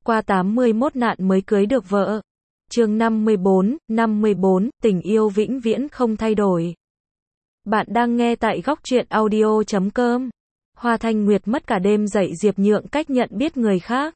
qua 81 nạn mới cưới được vợ. Chương 54, tình yêu vĩnh viễn không thay đổi. Bạn đang nghe tại góc truyện audio.com. Hoa Thanh Nguyệt mất cả đêm dạy Diệp Nhượng cách nhận biết người khác.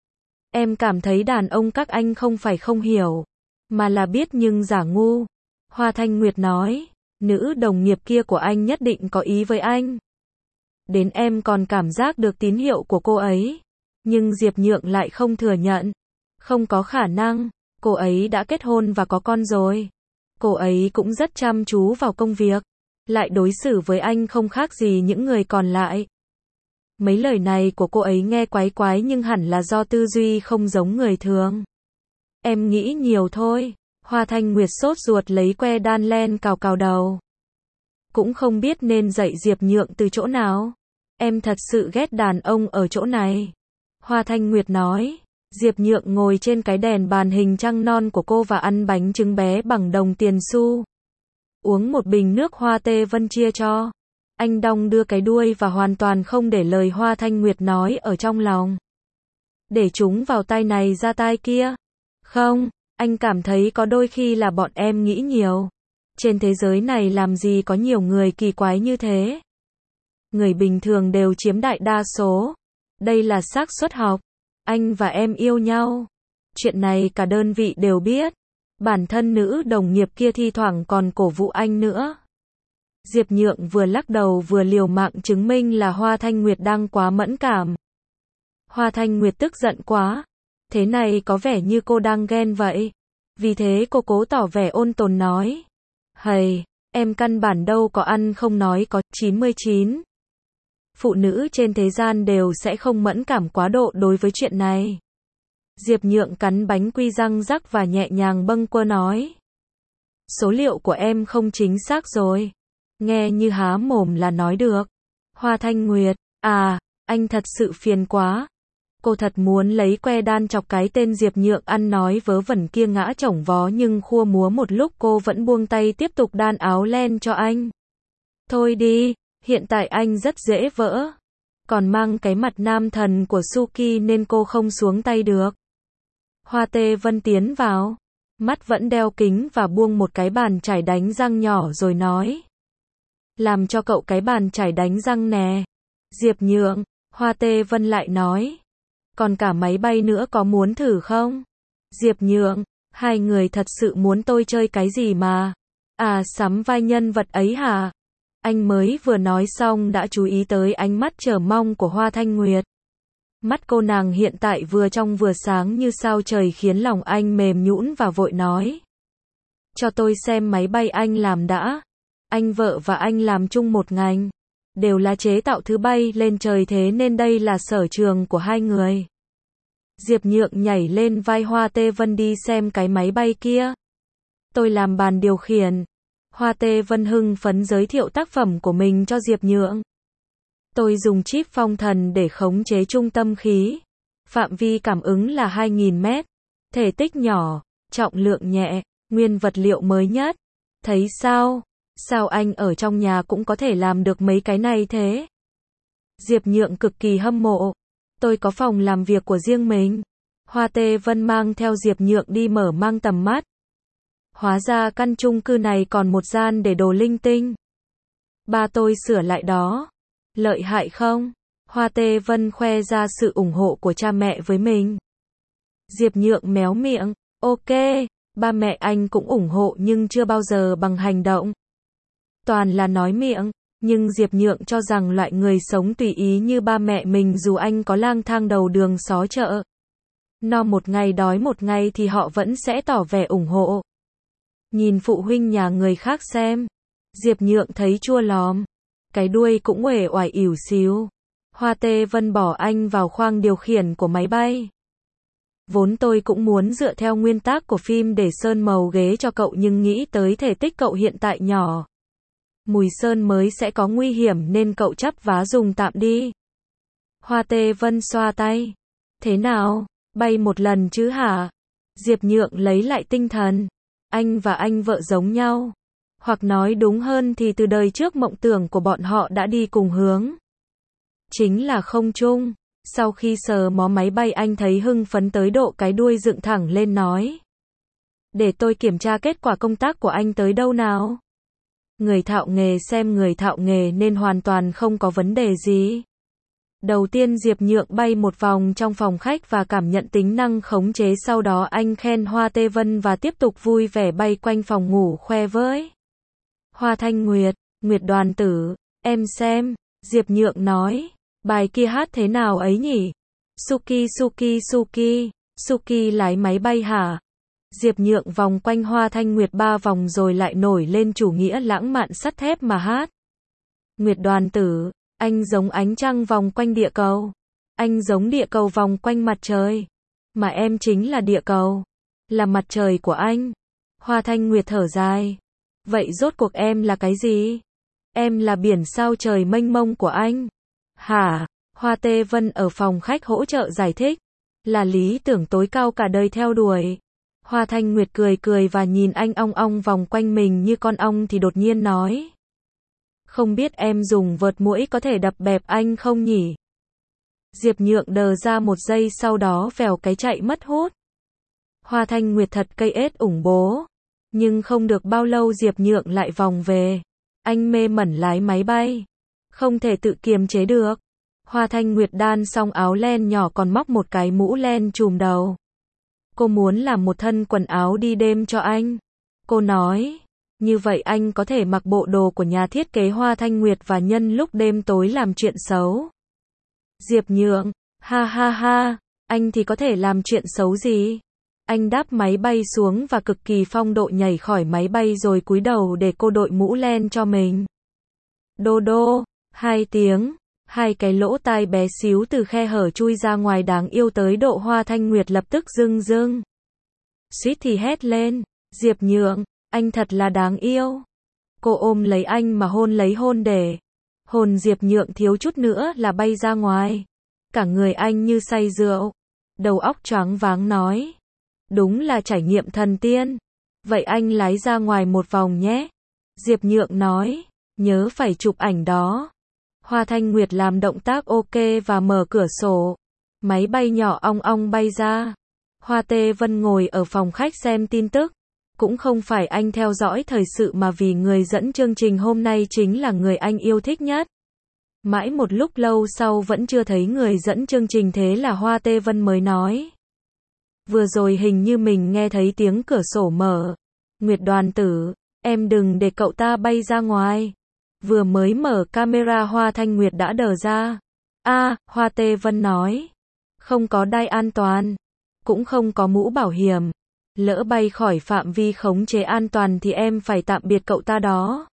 Em cảm thấy đàn ông các anh không phải không hiểu, mà là biết nhưng giả ngu. Hoa Thanh Nguyệt nói, nữ đồng nghiệp kia của anh nhất định có ý với anh. Đến em còn cảm giác được tín hiệu của cô ấy. Nhưng Diệp Nhượng lại không thừa nhận. Không có khả năng, cô ấy đã kết hôn và có con rồi. Cô ấy cũng rất chăm chú vào công việc. Lại đối xử với anh không khác gì những người còn lại. Mấy lời này của cô ấy nghe quái quái nhưng hẳn là do tư duy không giống người thường. Em nghĩ nhiều thôi. Hoa Thanh Nguyệt sốt ruột lấy que đan len cào cào đầu. Cũng không biết nên dạy Diệp Nhượng từ chỗ nào. Em thật sự ghét đàn ông ở chỗ này. Hoa Thanh Nguyệt nói. Diệp Nhượng ngồi trên cái đèn bàn hình trăng non của cô và ăn bánh trứng bé bằng đồng tiền xu. Uống một bình nước Hoa Tê Vân chia cho. Anh đong đưa cái đuôi và hoàn toàn không để lời Hoa Thanh Nguyệt nói ở trong lòng. Để chúng vào tai này ra tai kia. Không, anh cảm thấy có đôi khi là bọn em nghĩ nhiều. Trên thế giới này làm gì có nhiều người kỳ quái như thế. Người bình thường đều chiếm đại đa số. Đây là xác suất học. Anh và em yêu nhau. Chuyện này cả đơn vị đều biết. Bản thân nữ đồng nghiệp kia thi thoảng còn cổ vũ anh nữa. Diệp Nhượng vừa lắc đầu vừa liều mạng chứng minh là Hoa Thanh Nguyệt đang quá mẫn cảm. Hoa Thanh Nguyệt tức giận quá. Thế này có vẻ như cô đang ghen vậy. Vì thế cô cố tỏ vẻ ôn tồn nói. Hầy, em căn bản đâu có ăn không nói có 99. Phụ nữ trên thế gian đều sẽ không mẫn cảm quá độ đối với chuyện này. Diệp Nhượng cắn bánh quy răng rắc và nhẹ nhàng bâng quơ nói. Số liệu của em không chính xác rồi. Nghe như há mồm là nói được. Hoa Thanh Nguyệt, à, anh thật sự phiền quá. Cô thật muốn lấy que đan chọc cái tên Diệp Nhượng ăn nói vớ vẩn kia ngã chổng vó nhưng khua múa một lúc cô vẫn buông tay tiếp tục đan áo len cho anh. Thôi đi, hiện tại anh rất dễ vỡ. Còn mang cái mặt nam thần của Suki nên cô không xuống tay được. Hoa Tê Vân tiến vào. Mắt vẫn đeo kính và buông một cái bàn chải đánh răng nhỏ rồi nói. Làm cho cậu cái bàn chải đánh răng nè. Diệp Nhượng, Hoa Tê Vân lại nói. Còn cả máy bay nữa có muốn thử không? Diệp Nhượng, hai người thật sự muốn tôi chơi cái gì mà? À, sắm vai nhân vật ấy hả? Anh mới vừa nói xong đã chú ý tới ánh mắt chờ mong của Hoa Thanh Nguyệt. Mắt cô nàng hiện tại vừa trong vừa sáng như sao trời khiến lòng anh mềm nhũn và vội nói. Cho tôi xem máy bay anh làm đã. Anh vợ và anh làm chung một ngành. Đều là chế tạo thứ bay lên trời thế nên đây là sở trường của hai người. Diệp Nhượng nhảy lên vai Hoa Tê Vân đi xem cái máy bay kia. Tôi làm bàn điều khiển. Hoa Tê Vân hưng phấn giới thiệu tác phẩm của mình cho Diệp Nhượng. Tôi dùng chip phong thần để khống chế trung tâm khí. Phạm vi cảm ứng là 2.000 mét. Thể tích nhỏ, trọng lượng nhẹ, nguyên vật liệu mới nhất. Thấy sao? Sao anh ở trong nhà cũng có thể làm được mấy cái này thế? Diệp Nhượng cực kỳ hâm mộ. Tôi có phòng làm việc của riêng mình. Hoa Tê Vân mang theo Diệp Nhượng đi mở mang tầm mắt. Hóa ra căn chung cư này còn một gian để đồ linh tinh. Ba tôi sửa lại đó. Lợi hại không? Hoa Tê Vân khoe ra sự ủng hộ của cha mẹ với mình. Diệp Nhượng méo miệng. Ok, ba mẹ anh cũng ủng hộ nhưng chưa bao giờ bằng hành động. Toàn là nói miệng, nhưng Diệp Nhượng cho rằng loại người sống tùy ý như ba mẹ mình dù anh có lang thang đầu đường xó chợ. No một ngày đói một ngày thì họ vẫn sẽ tỏ vẻ ủng hộ. Nhìn phụ huynh nhà người khác xem. Diệp Nhượng thấy chua lòm. Cái đuôi cũng uể oải ỉu xìu. Hoa Tê Vân bỏ anh vào khoang điều khiển của máy bay. Vốn tôi cũng muốn dựa theo nguyên tắc của phim để sơn màu ghế cho cậu nhưng nghĩ tới thể tích cậu hiện tại nhỏ. Mùi sơn mới sẽ có nguy hiểm nên cậu chắp vá dùng tạm đi. Hoa Tê Vân xoa tay. Thế nào, bay một lần chứ hả? Diệp Nhượng lấy lại tinh thần. Anh và anh vợ giống nhau. Hoặc nói đúng hơn thì từ đời trước mộng tưởng của bọn họ đã đi cùng hướng. Chính là không chung. Sau khi sờ mó máy bay anh thấy hưng phấn tới độ cái đuôi dựng thẳng lên nói. Để tôi kiểm tra kết quả công tác của anh tới đâu nào. Người thạo nghề xem người thạo nghề nên hoàn toàn không có vấn đề gì. Đầu tiên Diệp Nhượng bay một vòng trong phòng khách và cảm nhận tính năng khống chế, sau đó anh khen Hoa Tê Vân và tiếp tục vui vẻ bay quanh phòng ngủ khoe với Hoa Thanh Nguyệt. Nguyệt đoàn tử, em xem, Diệp Nhượng nói, bài kia hát thế nào ấy nhỉ? Suki Suki Suki, Suki lái máy bay hả? Diệp Nhượng vòng quanh Hoa Thanh Nguyệt 3 vòng rồi lại nổi lên chủ nghĩa lãng mạn sắt thép mà hát. Nguyệt đoàn tử, anh giống ánh trăng vòng quanh địa cầu. Anh giống địa cầu vòng quanh mặt trời. Mà em chính là địa cầu. Là mặt trời của anh. Hoa Thanh Nguyệt thở dài. Vậy rốt cuộc em là cái gì? Em là biển sao trời mênh mông của anh. Hả? Hoa Tê Vân ở phòng khách hỗ trợ giải thích. Là lý tưởng tối cao cả đời theo đuổi. Hoa Thanh Nguyệt cười cười và nhìn anh ong ong vòng quanh mình như con ong thì đột nhiên nói. Không biết em dùng vợt muỗi có thể đập bẹp anh không nhỉ? Diệp Nhượng đờ ra một giây sau đó vèo cái chạy mất hút. Hoa Thanh Nguyệt thật cây ết ủng bố. Nhưng không được bao lâu Diệp Nhượng lại vòng về. Anh mê mẩn lái máy bay. Không thể tự kiềm chế được. Hoa Thanh Nguyệt đan xong áo len nhỏ còn móc một cái mũ len trùm đầu. Cô muốn làm một thân quần áo đi đêm cho anh. Cô nói. Như vậy anh có thể mặc bộ đồ của nhà thiết kế Hoa Thanh Nguyệt và nhân lúc đêm tối làm chuyện xấu. Diệp Nhượng. Ha ha ha. Anh thì có thể làm chuyện xấu gì? Anh đáp máy bay xuống và cực kỳ phong độ nhảy khỏi máy bay rồi cúi đầu để cô đội mũ len cho mình. Đô đô. 2 tiếng. 2 cái lỗ tai bé xíu từ khe hở chui ra ngoài đáng yêu tới độ Hoa Thanh Nguyệt lập tức rưng rưng. Suýt thì hét lên. Diệp Nhượng, anh thật là đáng yêu. Cô ôm lấy anh mà hôn lấy hôn để. Hồn Diệp Nhượng thiếu chút nữa là bay ra ngoài. Cả người anh như say rượu. Đầu óc choáng váng nói. Đúng là trải nghiệm thần tiên. Vậy anh lái ra ngoài một vòng nhé. Diệp Nhượng nói. Nhớ phải chụp ảnh đó. Hoa Thanh Nguyệt làm động tác ok và mở cửa sổ. Máy bay nhỏ ong ong bay ra. Hoa Tê Vân ngồi ở phòng khách xem tin tức. Cũng không phải anh theo dõi thời sự mà vì người dẫn chương trình hôm nay chính là người anh yêu thích nhất. Mãi một lúc lâu sau vẫn chưa thấy người dẫn chương trình, thế là Hoa Tê Vân mới nói. Vừa rồi hình như mình nghe thấy tiếng cửa sổ mở. Nguyệt đoàn tử, em đừng để cậu ta bay ra ngoài. Vừa mới mở camera Hoa Thanh Nguyệt đã đờ ra. Hoa Tê Vân nói. Không có đai an toàn. Cũng không có mũ bảo hiểm. Lỡ bay khỏi phạm vi khống chế an toàn thì em phải tạm biệt cậu ta đó.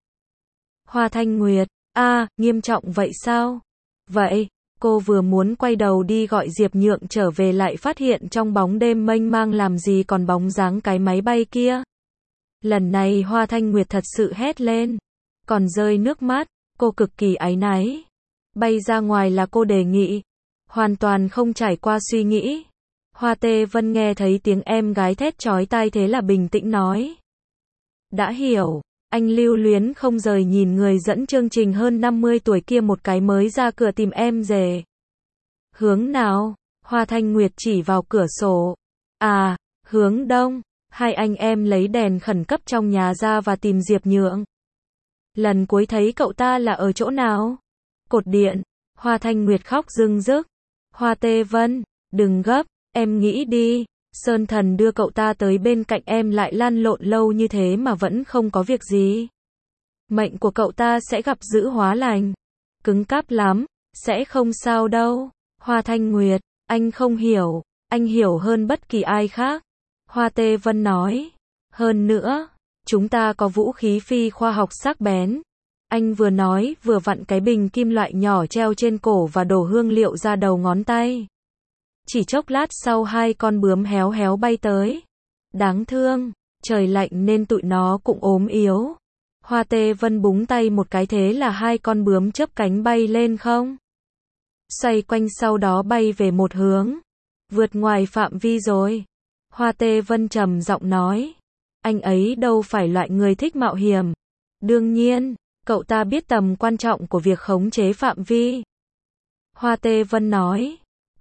Hoa Thanh Nguyệt. Nghiêm trọng vậy sao? Vậy, cô vừa muốn quay đầu đi gọi Diệp Nhượng trở về lại phát hiện trong bóng đêm mênh mang làm gì còn bóng dáng cái máy bay kia. Lần này Hoa Thanh Nguyệt thật sự hét lên. Còn rơi nước mắt, cô cực kỳ áy náy. Bay ra ngoài là cô đề nghị. Hoàn toàn không trải qua suy nghĩ. Hoa Tê Vân nghe thấy tiếng em gái thét chói tai thế là bình tĩnh nói. Đã hiểu, anh lưu luyến không rời nhìn người dẫn chương trình hơn 50 tuổi kia một cái mới ra cửa tìm em về. Hướng nào? Hoa Thanh Nguyệt chỉ vào cửa sổ. Hướng đông. Hai anh em lấy đèn khẩn cấp trong nhà ra và tìm Diệp Nhượng. Lần cuối thấy cậu ta là ở chỗ nào? Cột điện. Hoa Thanh Nguyệt khóc rưng rức. Hoa Tê Vân, đừng gấp, em nghĩ đi. Sơn Thần đưa cậu ta tới bên cạnh em lại lăn lộn lâu như thế mà vẫn không có việc gì. Mệnh của cậu ta sẽ gặp dữ hóa lành. Cứng cáp lắm, sẽ không sao đâu. Hoa Thanh Nguyệt, anh không hiểu, anh hiểu hơn bất kỳ ai khác. Hoa Tê Vân nói. Hơn nữa, chúng ta có vũ khí phi khoa học sắc bén. Anh vừa nói vừa vặn cái bình kim loại nhỏ treo trên cổ và đổ hương liệu ra đầu ngón tay. Chỉ chốc lát sau 2 con bướm héo héo bay tới. Đáng thương, trời lạnh nên tụi nó cũng ốm yếu. Hoa Tê Vân búng tay một cái thế là 2 con bướm chớp cánh bay lên không. Xoay quanh sau đó bay về một hướng. Vượt ngoài phạm vi rồi. Hoa Tê Vân trầm giọng nói. Anh ấy đâu phải loại người thích mạo hiểm. Đương nhiên, cậu ta biết tầm quan trọng của việc khống chế phạm vi. Hoa Tê Vân nói.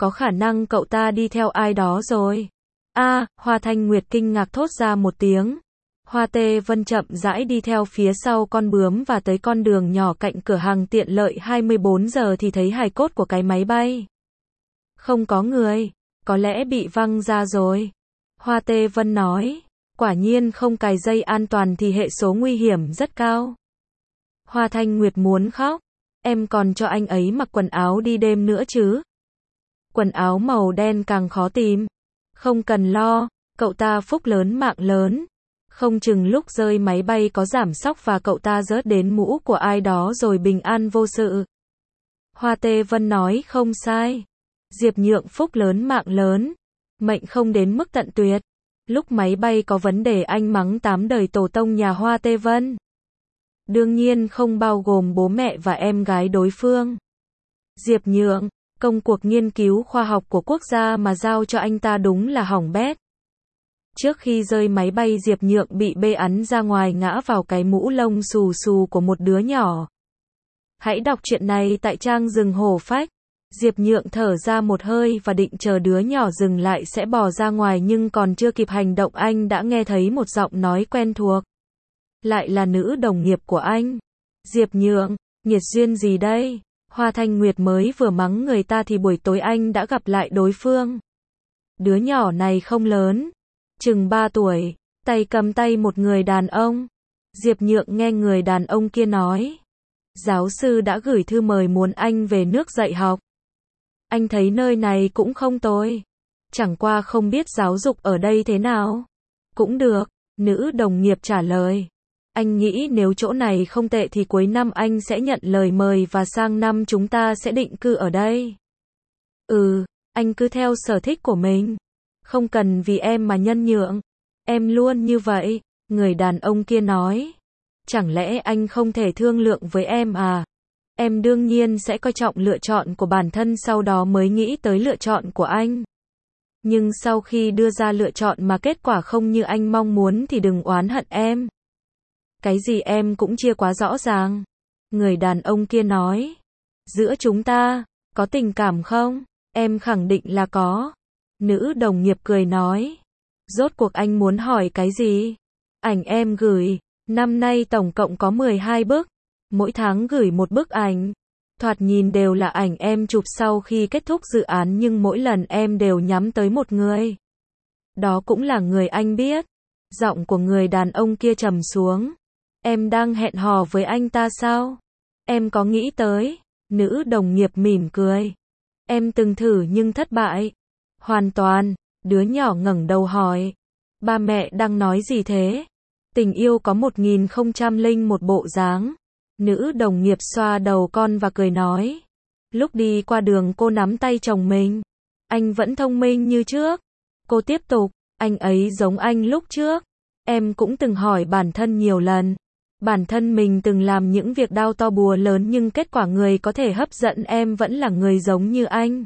có khả năng cậu ta đi theo ai đó rồi. Hoa Thanh Nguyệt kinh ngạc thốt ra một tiếng. Hoa Tê Vân chậm rãi đi theo phía sau con bướm và tới con đường nhỏ cạnh cửa hàng tiện lợi 24 giờ thì thấy hài cốt của cái máy bay. Không có người, có lẽ bị văng ra rồi. Hoa Tê Vân nói, quả nhiên không cài dây an toàn thì hệ số nguy hiểm rất cao. Hoa Thanh Nguyệt muốn khóc, em còn cho anh ấy mặc quần áo đi đêm nữa chứ. Quần áo màu đen càng khó tìm. Không cần lo, cậu ta phúc lớn mạng lớn. Không chừng lúc rơi máy bay có giảm xóc và cậu ta rớt đến mũ của ai đó rồi bình an vô sự. Hoa Tê Vân nói không sai. Diệp Nhượng phúc lớn mạng lớn. Mệnh không đến mức tận tuyệt. Lúc máy bay có vấn đề anh mắng 8 đời tổ tông nhà Hoa Tê Vân. Đương nhiên không bao gồm bố mẹ và em gái đối phương. Diệp Nhượng, công cuộc nghiên cứu khoa học của quốc gia mà giao cho anh ta đúng là hỏng bét. Trước khi rơi máy bay Diệp Nhượng bị bê ắn ra ngoài ngã vào cái mũ lông xù xù của một đứa nhỏ. Hãy đọc chuyện này tại trang Rừng Hổ Phách. Diệp Nhượng thở ra một hơi và định chờ đứa nhỏ dừng lại sẽ bò ra ngoài nhưng còn chưa kịp hành động anh đã nghe thấy một giọng nói quen thuộc. Lại là nữ đồng nghiệp của anh. Diệp Nhượng, nghiệt duyên gì đây? Hoa Thanh Nguyệt mới vừa mắng người ta thì buổi tối anh đã gặp lại đối phương. Đứa nhỏ này không lớn, chừng 3 tuổi, tay cầm tay một người đàn ông. Diệp Nhượng nghe người đàn ông kia nói, giáo sư đã gửi thư mời muốn anh về nước dạy học. Anh thấy nơi này cũng không tồi, chẳng qua không biết giáo dục ở đây thế nào. Cũng được, nữ đồng nghiệp trả lời. Anh nghĩ nếu chỗ này không tệ thì cuối năm anh sẽ nhận lời mời và sang năm chúng ta sẽ định cư ở đây. Anh cứ theo sở thích của mình. Không cần vì em mà nhân nhượng. Em luôn như vậy, người đàn ông kia nói. Chẳng lẽ anh không thể thương lượng với em à? Em đương nhiên sẽ coi trọng lựa chọn của bản thân sau đó mới nghĩ tới lựa chọn của anh. Nhưng sau khi đưa ra lựa chọn mà kết quả không như anh mong muốn thì đừng oán hận em. Cái gì em cũng chia quá rõ ràng. Người đàn ông kia nói. Giữa chúng ta, có tình cảm không? Em khẳng định là có. Nữ đồng nghiệp cười nói. Rốt cuộc anh muốn hỏi cái gì? Ảnh em gửi, năm nay tổng cộng có 12 bức. Mỗi tháng gửi một bức ảnh. Thoạt nhìn đều là ảnh em chụp sau khi kết thúc dự án nhưng mỗi lần em đều nhắm tới một người. Đó cũng là người anh biết. Giọng của người đàn ông kia trầm xuống. Em đang hẹn hò với anh ta sao? Em có nghĩ tới? Nữ đồng nghiệp mỉm cười. Em từng thử nhưng thất bại. Hoàn toàn. Đứa nhỏ ngẩng đầu hỏi. Ba mẹ đang nói gì thế? Tình yêu có 1001 bộ dáng. Nữ đồng nghiệp xoa đầu con và cười nói. Lúc đi qua đường cô nắm tay chồng mình. Anh vẫn thông minh như trước. Cô tiếp tục. Anh ấy giống anh lúc trước. Em cũng từng hỏi bản thân nhiều lần. Bản thân mình từng làm những việc đau to bùa lớn nhưng kết quả người có thể hấp dẫn em vẫn là người giống như anh.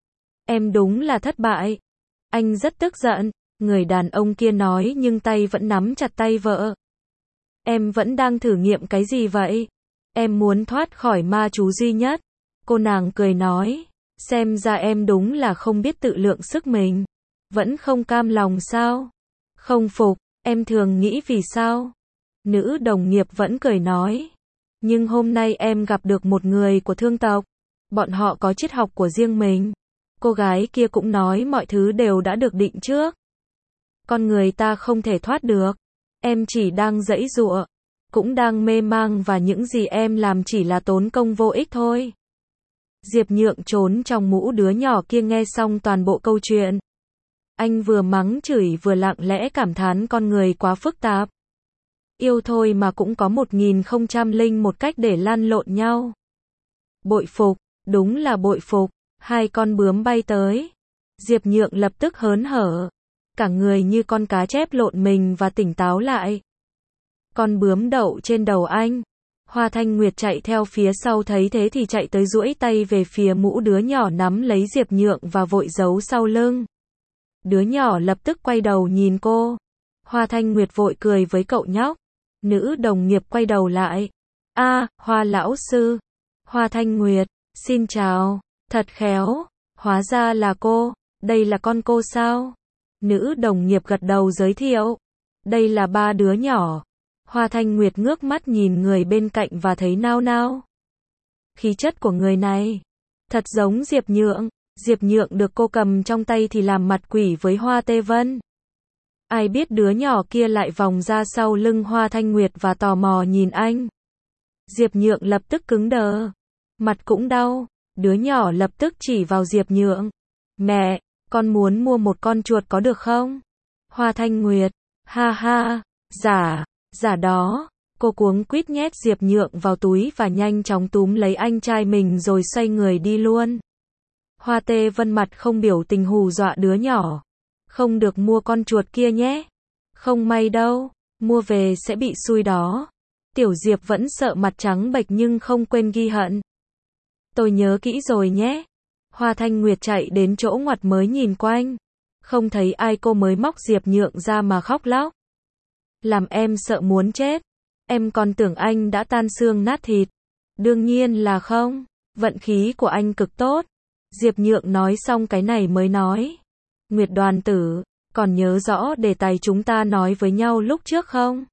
Em đúng là thất bại. Anh rất tức giận. Người đàn ông kia nói nhưng tay vẫn nắm chặt tay vợ. Em vẫn đang thử nghiệm cái gì vậy? Em muốn thoát khỏi ma chú duy nhất. Cô nàng cười nói. Xem ra em đúng là không biết tự lượng sức mình. Vẫn không cam lòng sao? Không phục, em thường nghĩ vì sao? Nữ đồng nghiệp vẫn cười nói. Nhưng hôm nay em gặp được một người của thương tộc. Bọn họ có triết học của riêng mình. Cô gái kia cũng nói mọi thứ đều đã được định trước. Con người ta không thể thoát được. Em chỉ đang giãy giụa. Cũng đang mê mang và những gì em làm chỉ là tốn công vô ích thôi. Diệp Nhượng trốn trong mũ đứa nhỏ kia nghe xong toàn bộ câu chuyện. Anh vừa mắng chửi vừa lặng lẽ cảm thán con người quá phức tạp. Yêu thôi mà cũng có 1001 cách để lăn lộn nhau. Bội phục, đúng là bội phục. Hai con bướm bay tới. Diệp Nhượng lập tức hớn hở. Cả người như con cá chép lộn mình và tỉnh táo lại. Con bướm đậu trên đầu anh. Hoa Thanh Nguyệt chạy theo phía sau thấy thế thì chạy tới duỗi tay về phía mũ đứa nhỏ nắm lấy Diệp Nhượng và vội giấu sau lưng. Đứa nhỏ lập tức quay đầu nhìn cô. Hoa Thanh Nguyệt vội cười với cậu nhóc. Nữ đồng nghiệp quay đầu lại. Hoa lão sư. Hoa Thanh Nguyệt, xin chào. Thật khéo. Hóa ra là cô, đây là con cô sao? Nữ đồng nghiệp gật đầu giới thiệu. Đây là ba đứa nhỏ. Hoa Thanh Nguyệt ngước mắt nhìn người bên cạnh và thấy nao nao. Khí chất của người này thật giống Diệp Nhượng. Diệp Nhượng được cô cầm trong tay thì làm mặt quỷ với Hoa Tê Vân. Ai biết đứa nhỏ kia lại vòng ra sau lưng Hoa Thanh Nguyệt và tò mò nhìn anh. Diệp Nhượng lập tức cứng đờ. Mặt cũng đau. Đứa nhỏ lập tức chỉ vào Diệp Nhượng. Mẹ, con muốn mua một con chuột có được không? Hoa Thanh Nguyệt. Ha ha, giả đó. Cô cuống quýt nhét Diệp Nhượng vào túi và nhanh chóng túm lấy anh trai mình rồi xoay người đi luôn. Hoa Tê Vân mặt không biểu tình hù dọa đứa nhỏ. Không được mua con chuột kia nhé. Không may đâu, mua về sẽ bị xui đó. Tiểu Diệp vẫn sợ mặt trắng bệch nhưng không quên ghi hận. Tôi nhớ kỹ rồi nhé. Hoa Thanh Nguyệt chạy đến chỗ ngoặt mới nhìn quanh. Không thấy ai cô mới móc Diệp Nhượng ra mà khóc lóc. Làm em sợ muốn chết. Em còn tưởng anh đã tan xương nát thịt. Đương nhiên là không. Vận khí của anh cực tốt. Diệp Nhượng nói xong cái này mới nói. Nguyệt đoàn tử, còn nhớ rõ đề tài chúng ta nói với nhau lúc trước không?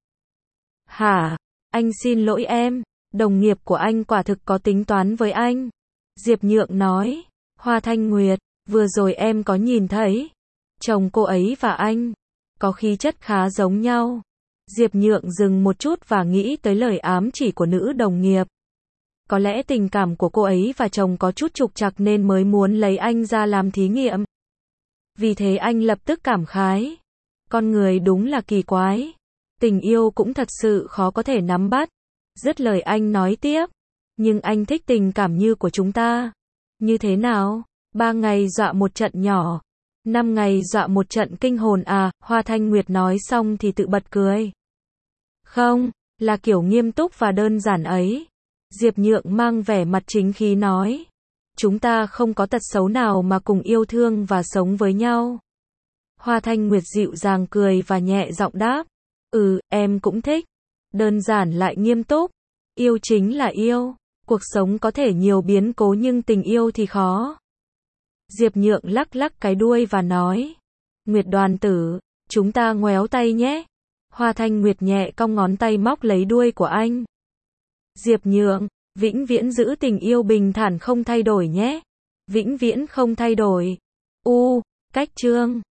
Hả? Anh xin lỗi em. Đồng nghiệp của anh quả thực có tính toán với anh. Diệp Nhượng nói. Hoa Thanh Nguyệt, vừa rồi em có nhìn thấy. Chồng cô ấy và anh có khí chất khá giống nhau. Diệp Nhượng dừng một chút và nghĩ tới lời ám chỉ của nữ đồng nghiệp. Có lẽ tình cảm của cô ấy và chồng có chút trục trặc nên mới muốn lấy anh ra làm thí nghiệm. Vì thế anh lập tức cảm khái. Con người đúng là kỳ quái. Tình yêu cũng thật sự khó có thể nắm bắt. Dứt lời anh nói tiếp. Nhưng anh thích tình cảm như của chúng ta. Như thế nào? 3 ngày dọa một trận nhỏ. 5 ngày dọa một trận kinh hồn à? Hoa Thanh Nguyệt nói xong thì tự bật cười. Không, là kiểu nghiêm túc và đơn giản ấy. Diệp Nhượng mang vẻ mặt chính khí nói. Chúng ta không có tật xấu nào mà cùng yêu thương và sống với nhau. Hoa Thanh Nguyệt dịu dàng cười và nhẹ giọng đáp. Em cũng thích. Đơn giản lại nghiêm túc. Yêu chính là yêu. Cuộc sống có thể nhiều biến cố nhưng tình yêu thì khó. Diệp Nhượng lắc lắc cái đuôi và nói. Nguyệt đoàn tử, chúng ta ngoéo tay nhé. Hoa Thanh Nguyệt nhẹ cong ngón tay móc lấy đuôi của anh. Diệp Nhượng, vĩnh viễn giữ tình yêu bình thản không thay đổi nhé. Vĩnh viễn không thay đổi. Cách chương